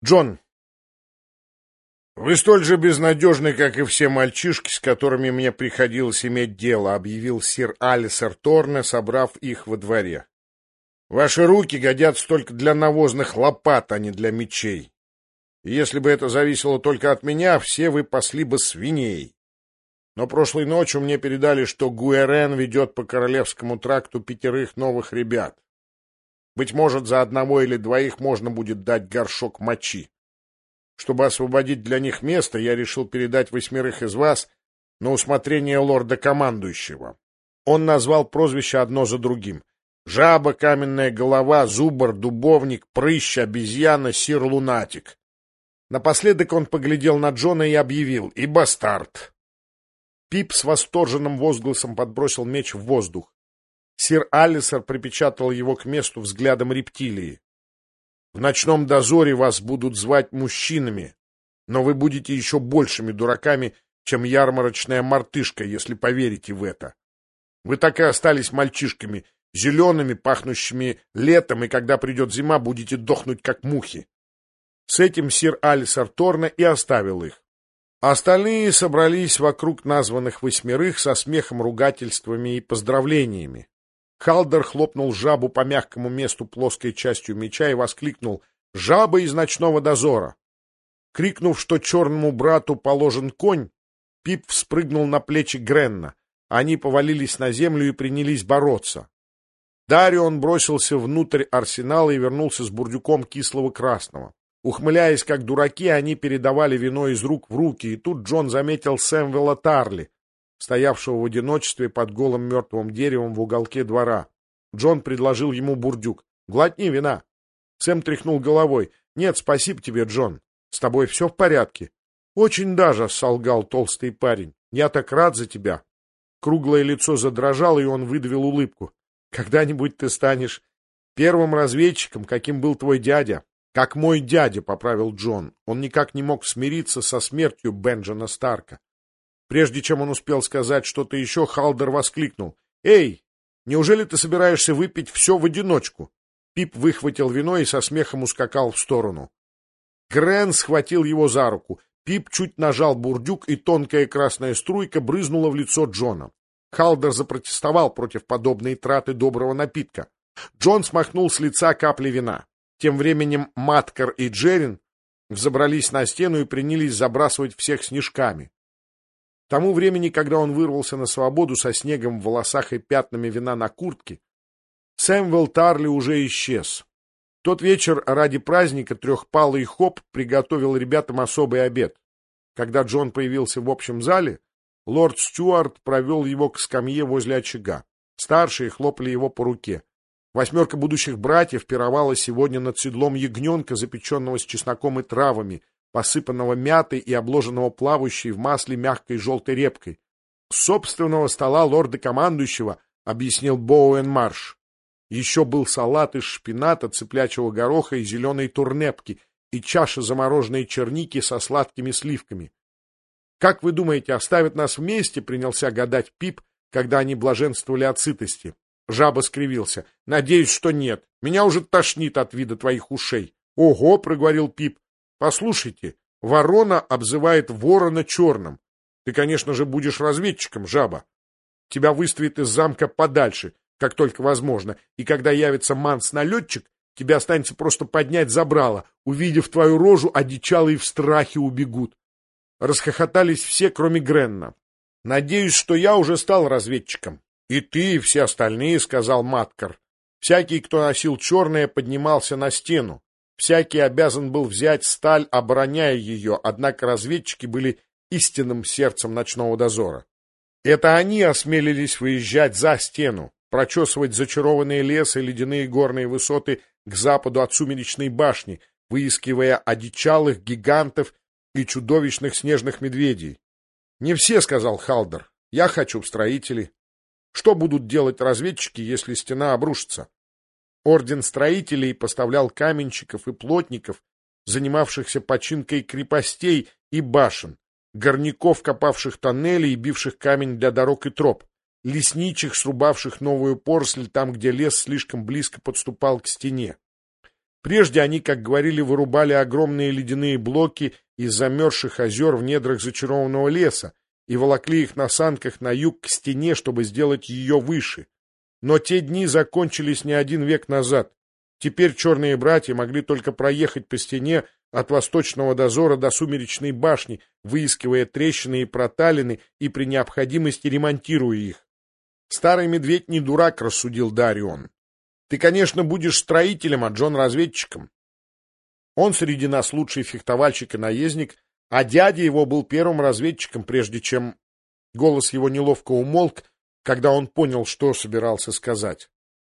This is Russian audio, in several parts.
Джон, вы столь же безнадежны, как и все мальчишки, с которыми мне приходилось иметь дело, объявил сир Алисер Торне, собрав их во дворе. Ваши руки годятся только для навозных лопат, а не для мечей. И если бы это зависело только от меня, все вы пасли бы свиней. Но прошлой ночью мне передали, что Гуэрен ведет по Королевскому тракту 5 новых ребят. Быть может, за одного или двоих можно будет дать горшок мочи. Чтобы освободить для них место, я решил передать 8 из вас на усмотрение лорда-командующего. Он назвал прозвища одно за другим. Жаба, каменная голова, зубр, дубовник, прыщ, обезьяна, сир-лунатик. Напоследок он поглядел на Джона и объявил: «И бастард!» Пип с восторженным возгласом подбросил меч в воздух. Сир Алисер припечатал его к месту взглядом рептилии. «В ночном дозоре вас будут звать мужчинами, но вы будете еще большими дураками, чем ярмарочная мартышка, если поверите в это. Вы так и остались мальчишками, зелеными, пахнущими летом, и когда придет зима, будете дохнуть, как мухи». С этим сир Алисер Торне и оставил их. Остальные собрались вокруг названных 8 со смехом, ругательствами и поздравлениями. Халдер хлопнул жабу по мягкому месту плоской частью меча и воскликнул: «Жаба из ночного дозора!» Крикнув, что черному брату положен конь, Пип вспрыгнул на плечи Гренна. Они повалились на землю и принялись бороться. Дарион бросился внутрь арсенала и вернулся с бурдюком кислого красного. Ухмыляясь, как дураки, они передавали вино из рук в руки, и тут Джон заметил Сэмвелла Тарли, стоявшего в одиночестве под голым мертвым деревом в уголке двора. Джон предложил ему бурдюк. «Глотни вина». Сэм тряхнул головой. «Нет, спасибо тебе, Джон. С тобой все в порядке?» «Очень даже», — солгал толстый парень. «Я так рад за тебя». Круглое лицо задрожало, и он выдавил улыбку. «Когда-нибудь ты станешь первым разведчиком, каким был твой дядя». «Как мой дядя», — поправил Джон. Он никак не мог смириться со смертью Бенджамина Старка. Прежде чем он успел сказать что-то еще, Халдер воскликнул: «Эй, неужели ты собираешься выпить все в одиночку?» Пип выхватил вино и со смехом ускакал в сторону. Грен схватил его за руку. Пип чуть нажал бурдюк, и тонкая красная струйка брызнула в лицо Джона. Халдер запротестовал против подобной траты доброго напитка. Джон смахнул с лица капли вина. Тем временем Маткар и Джерин взобрались на стену и принялись забрасывать всех снежками. К тому времени, когда он вырвался на свободу со снегом в волосах и пятнами вина на куртке, Сэмвелл Тарли уже исчез. В тот вечер ради праздника трехпалый Хоп приготовил ребятам особый обед. Когда Джон появился в общем зале, лорд Стюарт провел его к скамье возле очага. Старшие хлопали его по руке. 8 будущих братьев пировала сегодня над седлом ягненка, запеченного с чесноком и травами, посыпанного мятой и обложенного плавающей в масле мягкой желтой репкой. «С собственного стола лорда-командующего», — объяснил Боуэн Марш. Еще был салат из шпината, цыплячьего гороха и зеленой турнепки, и чаша замороженной черники со сладкими сливками. «Как вы думаете, оставят нас вместе?» — принялся гадать Пип, когда они блаженствовали от сытости. Жаба скривился. «Надеюсь, что нет. Меня уже тошнит от вида твоих ушей». «Ого!» — проговорил Пип. «Послушайте, ворона обзывает ворона черным. Ты, конечно же, будешь разведчиком, жаба. Тебя выставят из замка подальше, как только возможно, и когда явится манс-налетчик, тебе останется просто поднять забрало. Увидев твою рожу, одичалые в страхе убегут». Расхохотались все, кроме Гренна. «Надеюсь, что я уже стал разведчиком». «И ты, и все остальные», — сказал Маткар. «Всякий, кто носил черное, поднимался на стену. Всякий обязан был взять сталь, обороняя ее, однако разведчики были истинным сердцем ночного дозора. Это они осмелились выезжать за стену, прочесывать зачарованные лесы и ледяные горные высоты к западу от Сумеречной башни, выискивая одичалых гигантов и чудовищных снежных медведей». «Не все», — сказал Халдер. «Я хочу в строители». Что будут делать разведчики, если стена обрушится? Орден строителей поставлял каменщиков и плотников, занимавшихся починкой крепостей и башен, горняков, копавших тоннели и бивших камень для дорог и троп, лесничих, срубавших новую поросль там, где лес слишком близко подступал к стене. Прежде они, как говорили, вырубали огромные ледяные блоки из замерзших озер в недрах зачарованного леса и волокли их на санках на юг к стене, чтобы сделать ее выше. Но те дни закончились не один век назад. Теперь черные братья могли только проехать по стене от восточного дозора до сумеречной башни, выискивая трещины и проталины и при необходимости ремонтируя их. Старый медведь не дурак, рассудил Дарион. Ты, конечно, будешь строителем, а Джон разведчиком. Он среди нас лучший фехтовальщик и наездник, а дядя его был первым разведчиком, прежде чем... Голос его неловко умолк, когда он понял, что собирался сказать.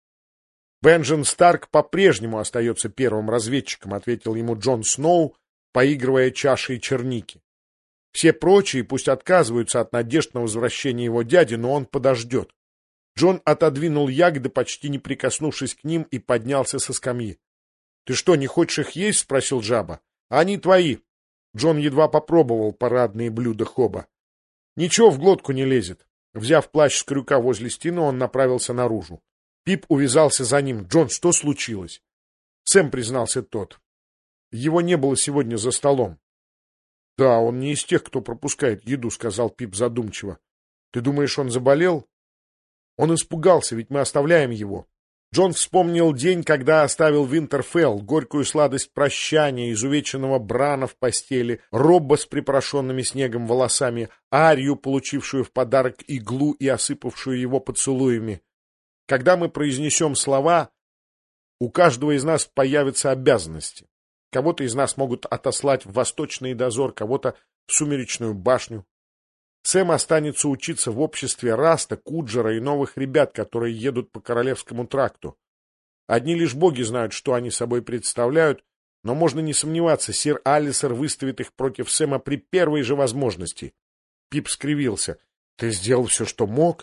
Бенджин Старк по-прежнему остается первым разведчиком, ответил ему Джон Сноу, поигрывая чашей черники. Все прочие пусть отказываются от надежд на возвращение его дяди, но он подождет. Джон отодвинул ягоды, почти не прикоснувшись к ним, и поднялся со скамьи. — Ты что, не хочешь их есть? — спросил Джаба. — Они твои. Джон едва попробовал парадные блюда Хоба. Ничего в глотку не лезет. Взяв плащ с крюка возле стены, он направился наружу. Пип увязался за ним. — Джон, что случилось? Сэм, признался тот. Его не было сегодня за столом. — Да, он не из тех, кто пропускает еду, — сказал Пип задумчиво. — Ты думаешь, он заболел? Он испугался, ведь мы оставляем его. Джон вспомнил день, когда оставил Винтерфелл, горькую сладость прощания, изувеченного Брана в постели, Робба с припорошенными снегом волосами, Арию, получившую в подарок иглу и осыпавшую его поцелуями. Когда мы произнесем слова, у каждого из нас появятся обязанности. Кого-то из нас могут отослать в восточный дозор, кого-то в сумеречную башню. Сэм останется учиться в обществе Раста, Куджера и новых ребят, которые едут по Королевскому тракту. Одни лишь боги знают, что они собой представляют, но можно не сомневаться, сир Алисер выставит их против Сэма при первой же возможности. Пип скривился. — Ты сделал все, что мог?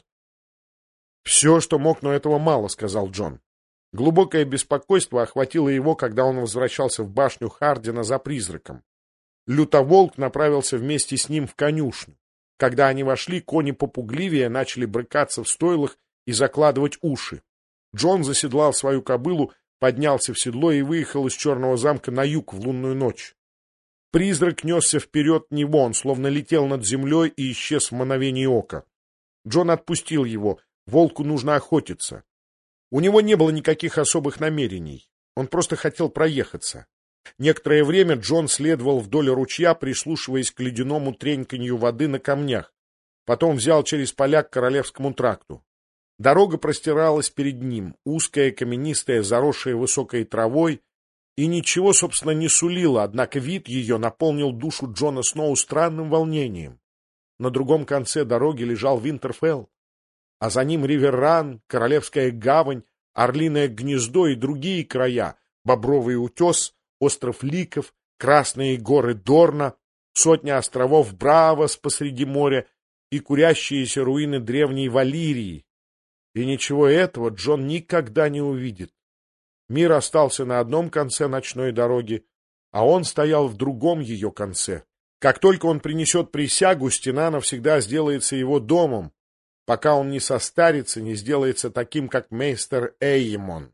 — Все, что мог, но этого мало, — сказал Джон. Глубокое беспокойство охватило его, когда он возвращался в башню Хардина за призраком. Лютоволк направился вместе с ним в конюшню. Когда они вошли, кони попугливее начали брыкаться в стойлах и закладывать уши. Джон заседлал свою кобылу, поднялся в седло и выехал из Черного замка на юг в лунную ночь. Призрак несся вперед него, он словно летел над землей и исчез в мгновение ока. Джон отпустил его, волку нужно охотиться. У него не было никаких особых намерений, он просто хотел проехаться. Некоторое время Джон следовал вдоль ручья, прислушиваясь к ледяному треньканью воды на камнях. Потом взял через поля к Королевскому тракту. Дорога простиралась перед ним, узкая, каменистая, заросшая высокой травой, и ничего, собственно, не сулила, однако вид ее наполнил душу Джона Сноу странным волнением. На другом конце дороги лежал Винтерфелл, а за ним Риверран, Королевская гавань, Орлиное гнездо и другие края, Бобровый утес, остров Ликов, Красные горы Дорна, сотни островов Бравос посреди моря и курящиеся руины древней Валирии. И ничего этого Джон никогда не увидит. Мир остался на одном конце ночной дороги, а он стоял в другом ее конце. Как только он принесет присягу, стена навсегда сделается его домом, пока он не состарится, не сделается таким, как мейстер Эйемон.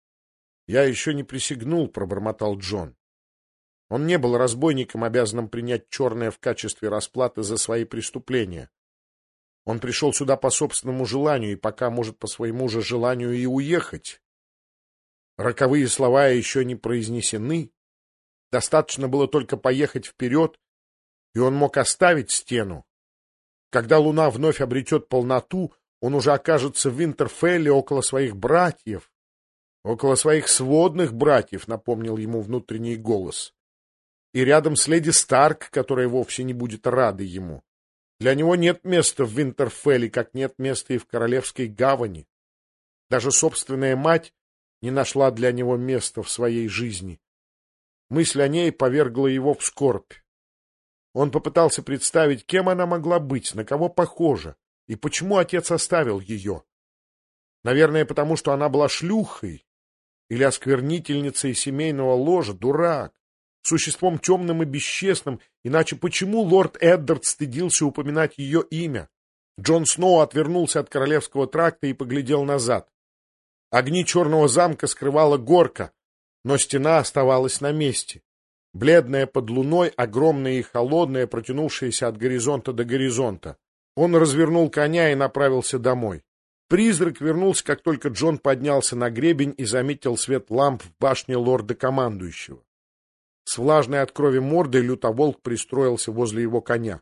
— Я еще не присягнул, — пробормотал Джон. Он не был разбойником, обязанным принять черное в качестве расплаты за свои преступления. Он пришел сюда по собственному желанию и пока может по своему же желанию и уехать. Роковые слова еще не произнесены. Достаточно было только поехать вперед, и он мог оставить стену. Когда луна вновь обретет полноту, он уже окажется в Винтерфелле около своих братьев. Около своих сводных братьев, напомнил ему внутренний голос. И рядом с леди Старк, которая вовсе не будет рада ему. Для него нет места в Винтерфелле, как нет места и в Королевской гавани. Даже собственная мать не нашла для него места в своей жизни. Мысль о ней повергла его в скорбь. Он попытался представить, кем она могла быть, на кого похожа, и почему отец оставил ее. Наверное, потому что она была шлюхой или осквернительницей семейного ложа, дурак, существом темным и бесчестным, иначе почему лорд Эддард стыдился упоминать ее имя? Джон Сноу отвернулся от Королевского тракта и поглядел назад. Огни Черного замка скрывала горка, но стена оставалась на месте. Бледная под луной, огромная и холодная, протянувшаяся от горизонта до горизонта. Он развернул коня и направился домой. Призрак вернулся, как только Джон поднялся на гребень и заметил свет ламп в башне лорда-командующего. С влажной от крови мордой лютоволк пристроился возле его коня.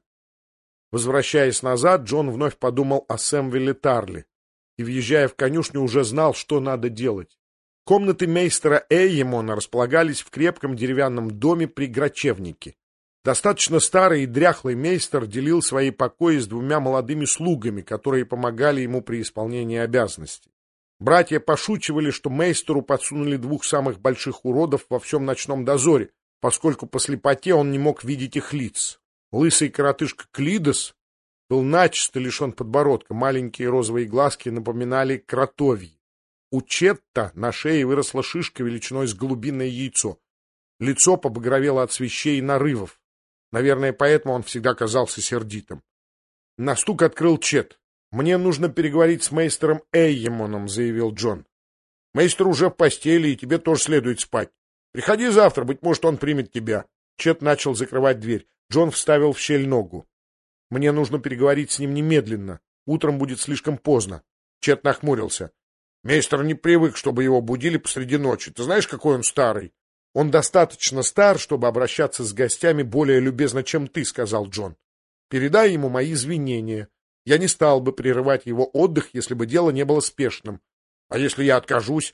Возвращаясь назад, Джон вновь подумал о Сэмвеле Тарли и, въезжая в конюшню, уже знал, что надо делать. Комнаты мейстера Эйемона располагались в крепком деревянном доме при Грачевнике. Достаточно старый и дряхлый мейстер делил свои покои с двумя молодыми слугами, которые помогали ему при исполнении обязанностей. Братья пошучивали, что мейстеру подсунули двух самых больших уродов во всем ночном дозоре, поскольку по слепоте он не мог видеть их лиц. Лысый коротышка Клидос был начисто лишен подбородка, маленькие розовые глазки напоминали кротовьи. У Четта на шее выросла шишка величиной с голубиное яйцо. Лицо побагровело от свищей и нарывов. Наверное, поэтому он всегда казался сердитым. На стук открыл Чет. «Мне нужно переговорить с мейстером Эйемоном», — заявил Джон. «Мейстер уже в постели, и тебе тоже следует спать. Приходи завтра, быть может, он примет тебя». Чет начал закрывать дверь. Джон вставил в щель ногу. «Мне нужно переговорить с ним немедленно. Утром будет слишком поздно». Чет нахмурился. «Мейстер не привык, чтобы его будили посреди ночи. Ты знаешь, какой он старый?» «Он достаточно стар, чтобы обращаться с гостями более любезно, чем ты», — сказал Джон. «Передай ему мои извинения. Я не стал бы прерывать его отдых, если бы дело не было спешным. А если я откажусь?»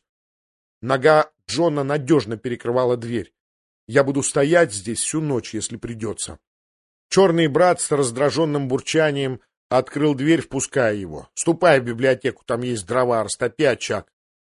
Нога Джона надежно перекрывала дверь. «Я буду стоять здесь всю ночь, если придется». Черный брат с раздраженным бурчанием открыл дверь, впуская его. «Ступай в библиотеку, там есть дрова, растопи очаг.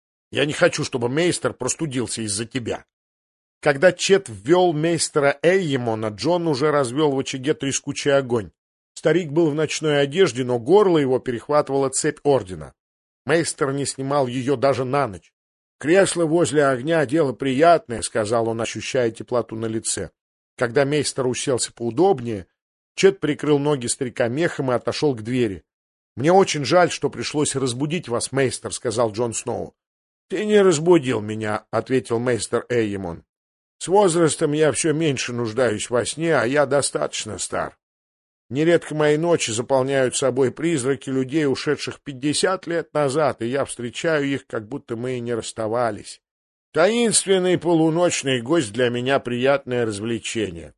Я не хочу, чтобы мейстер простудился из-за тебя». Когда Чет ввел мейстера Эйемона, Джон уже развел в очаге трескучий огонь. Старик был в ночной одежде, но горло его перехватывала цепь ордена. Мейстер не снимал ее даже на ночь. «Кресло возле огня — дело приятное», — сказал он, ощущая теплоту на лице. Когда мейстер уселся поудобнее, Чет прикрыл ноги старика мехом и отошел к двери. «Мне очень жаль, что пришлось разбудить вас, мейстер», — сказал Джон Сноу. «Ты не разбудил меня», — ответил мейстер Эйемон. «С возрастом я все меньше нуждаюсь во сне, а я достаточно стар. Нередко мои ночи заполняют собой призраки людей, ушедших 50 лет назад, и я встречаю их, как будто мы и не расставались. Таинственный полуночный гость для меня — приятное развлечение.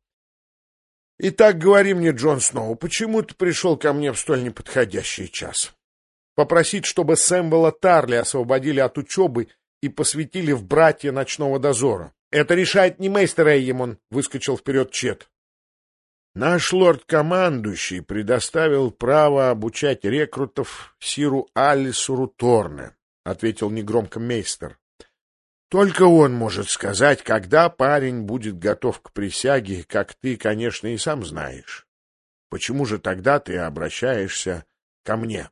Итак, говори мне, Джон Сноу, почему ты пришел ко мне в столь неподходящий час? Попросить, чтобы Сэмвела Тарли освободили от учебы и посвятили в братья ночного дозора. Это решает не мейстер Эйемон, — выскочил вперед Чет. Наш лорд-командующий предоставил право обучать рекрутов сиру Алисуру Торне, — ответил негромко мейстер. Только он может сказать, когда парень будет готов к присяге, как ты, конечно, и сам знаешь. Почему же тогда ты обращаешься ко мне?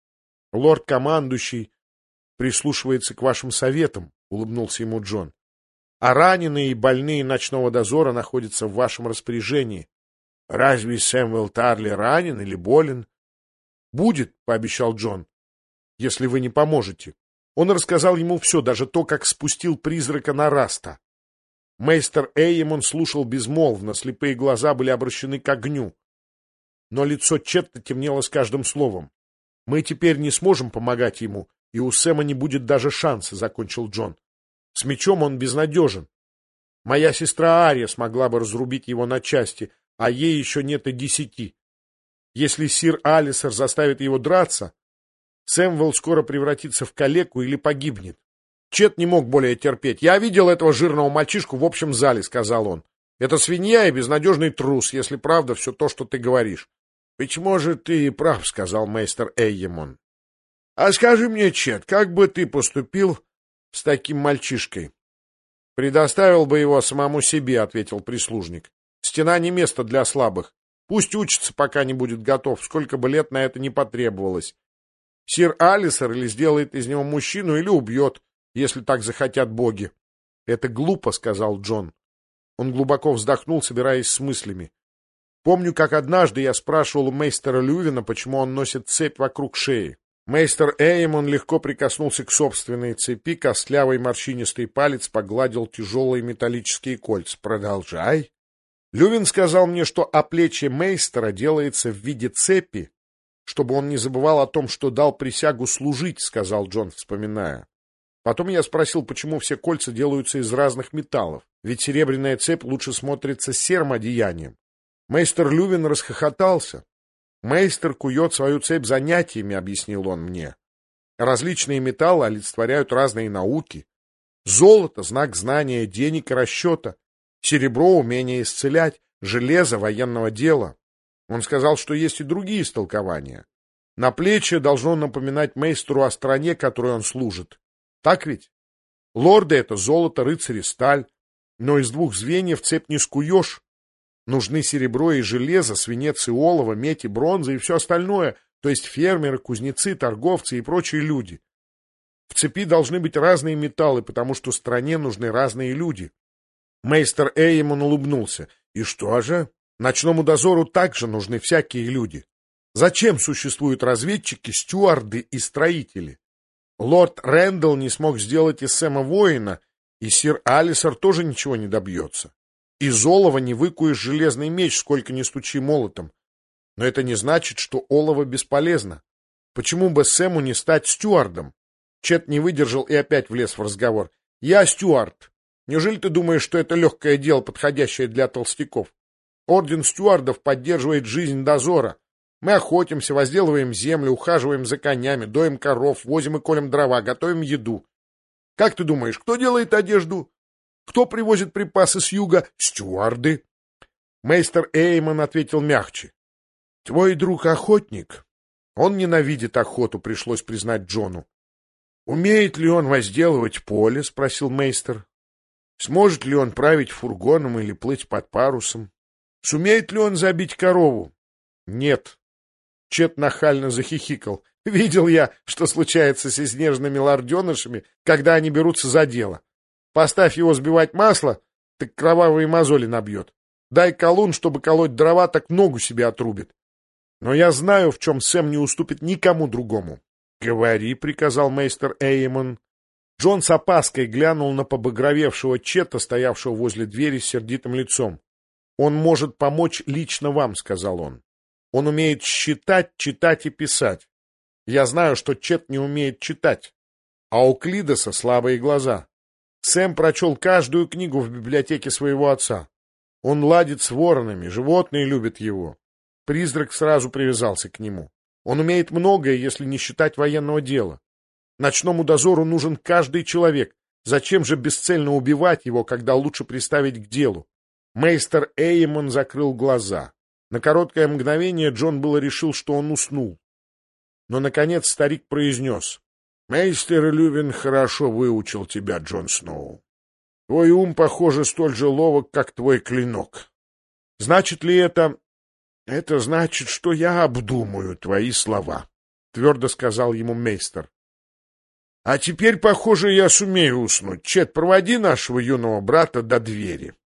Лорд-командующий прислушивается к вашим советам, — улыбнулся ему Джон. А раненые и больные ночного дозора находятся в вашем распоряжении. Разве Сэмвел Тарли ранен или болен? — Будет, — пообещал Джон, — если вы не поможете. Он рассказал ему все, даже то, как спустил призрака на Раста. Мейстер Эйемон слушал безмолвно, слепые глаза были обращены к огню. Но лицо Четта темнело с каждым словом. — Мы теперь не сможем помогать ему, и у Сэма не будет даже шанса, — закончил Джон. С мечом он безнадежен. Моя сестра Ария смогла бы разрубить его на части, а ей еще нет и 10. Если сир Алисер заставит его драться, Сэмвелл скоро превратится в калеку или погибнет. Чет не мог более терпеть. «Я видел этого жирного мальчишку в общем зале», — сказал он. «Это свинья и безнадежный трус, если правда все то, что ты говоришь». «Ведь, может, ты и прав», — сказал мейстер Эйемон. «А скажи мне, Чет, как бы ты поступил с таким мальчишкой?» «Предоставил бы его самому себе», — ответил прислужник. «Стена не место для слабых. Пусть учится, пока не будет готов, сколько бы лет на это не потребовалось. Сир Алисер или сделает из него мужчину, или убьет, если так захотят боги». «Это глупо», — сказал Джон. Он глубоко вздохнул, собираясь с мыслями. «Помню, как однажды я спрашивал у мейстера Лювина, почему он носит цепь вокруг шеи. Мейстер Эймон легко прикоснулся к собственной цепи, костлявый морщинистый палец погладил тяжелые металлические кольца. «Продолжай». Лювин сказал мне, что оплечье мейстера делается в виде цепи, чтобы он не забывал о том, что дал присягу служить, — сказал Джон, вспоминая. Потом я спросил, почему все кольца делаются из разных металлов, ведь серебряная цепь лучше смотрится с серым одеянием. Мейстер Лювин расхохотался. «Мейстер кует свою цепь занятиями», — объяснил он мне. «Различные металлы олицетворяют разные науки. Золото — знак знания, денег и расчета. Серебро — умение исцелять, железо — военного дела». Он сказал, что есть и другие истолкования. Наплечье должно напоминать мейстеру о стране, которой он служит. Так ведь? Лорды — это золото, рыцари — сталь. Но из двух звеньев цепь не скуешь. Нужны серебро и железо, свинец и олово, медь и бронза и все остальное, то есть фермеры, кузнецы, торговцы и прочие люди. В цепи должны быть разные металлы, потому что стране нужны разные люди. Мейстер Эймон улыбнулся. И что же? Ночному дозору также нужны всякие люди. Зачем существуют разведчики, стюарды и строители? Лорд Рэндалл не смог сделать из Сэма воина, и сир Алисер тоже ничего не добьется. Из олова не выкуешь железный меч, сколько ни стучи молотом. Но это не значит, что олово бесполезно. Почему бы Сэму не стать стюардом? Чет не выдержал и опять влез в разговор. «Я стюард. Неужели ты думаешь, что это легкое дело, подходящее для толстяков? Орден стюардов поддерживает жизнь дозора. Мы охотимся, возделываем землю, ухаживаем за конями, доим коров, возим и колем дрова, готовим еду. Как ты думаешь, кто делает одежду? Кто привозит припасы с юга? Стюарды». Мейстер Эймон ответил мягче. «Твой друг охотник. Он ненавидит охоту», — пришлось признать Джону. «Умеет ли он возделывать поле?» — спросил мейстер. «Сможет ли он править фургоном или плыть под парусом? Сумеет ли он забить корову?» «Нет». Чет нахально захихикал. «Видел я, что случается со снежными лорденышами, когда они берутся за дело. Поставь его сбивать масло, так кровавые мозоли набьет. Дай колун, чтобы колоть дрова, так ногу себе отрубит. Но я знаю, в чем Сэм не уступит никому другому». «Говори», — приказал мейстер Эймон. Джон с опаской глянул на побагровевшего Чета, стоявшего возле двери с сердитым лицом. «Он может помочь лично вам», — сказал он. «Он умеет считать, читать и писать. Я знаю, что Чет не умеет читать, а у Клидоса слабые глаза. Сэм прочел каждую книгу в библиотеке своего отца. Он ладит с воронами, животные любят его». Призрак сразу привязался к нему. «Он умеет многое, если не считать военного дела. Ночному дозору нужен каждый человек. Зачем же бесцельно убивать его, когда лучше приставить к делу?» Мейстер Эймон закрыл глаза. На короткое мгновение Джон было решил, что он уснул. Но, наконец, старик произнес: «Мейстер Лювин хорошо выучил тебя, Джон Сноу. Твой ум, похоже, столь же ловок, как твой клинок. Значит ли это... Это значит, что я обдумаю твои слова», — твердо сказал ему мейстер. «А теперь, похоже, я сумею уснуть. Чет, проводи нашего юного брата до двери».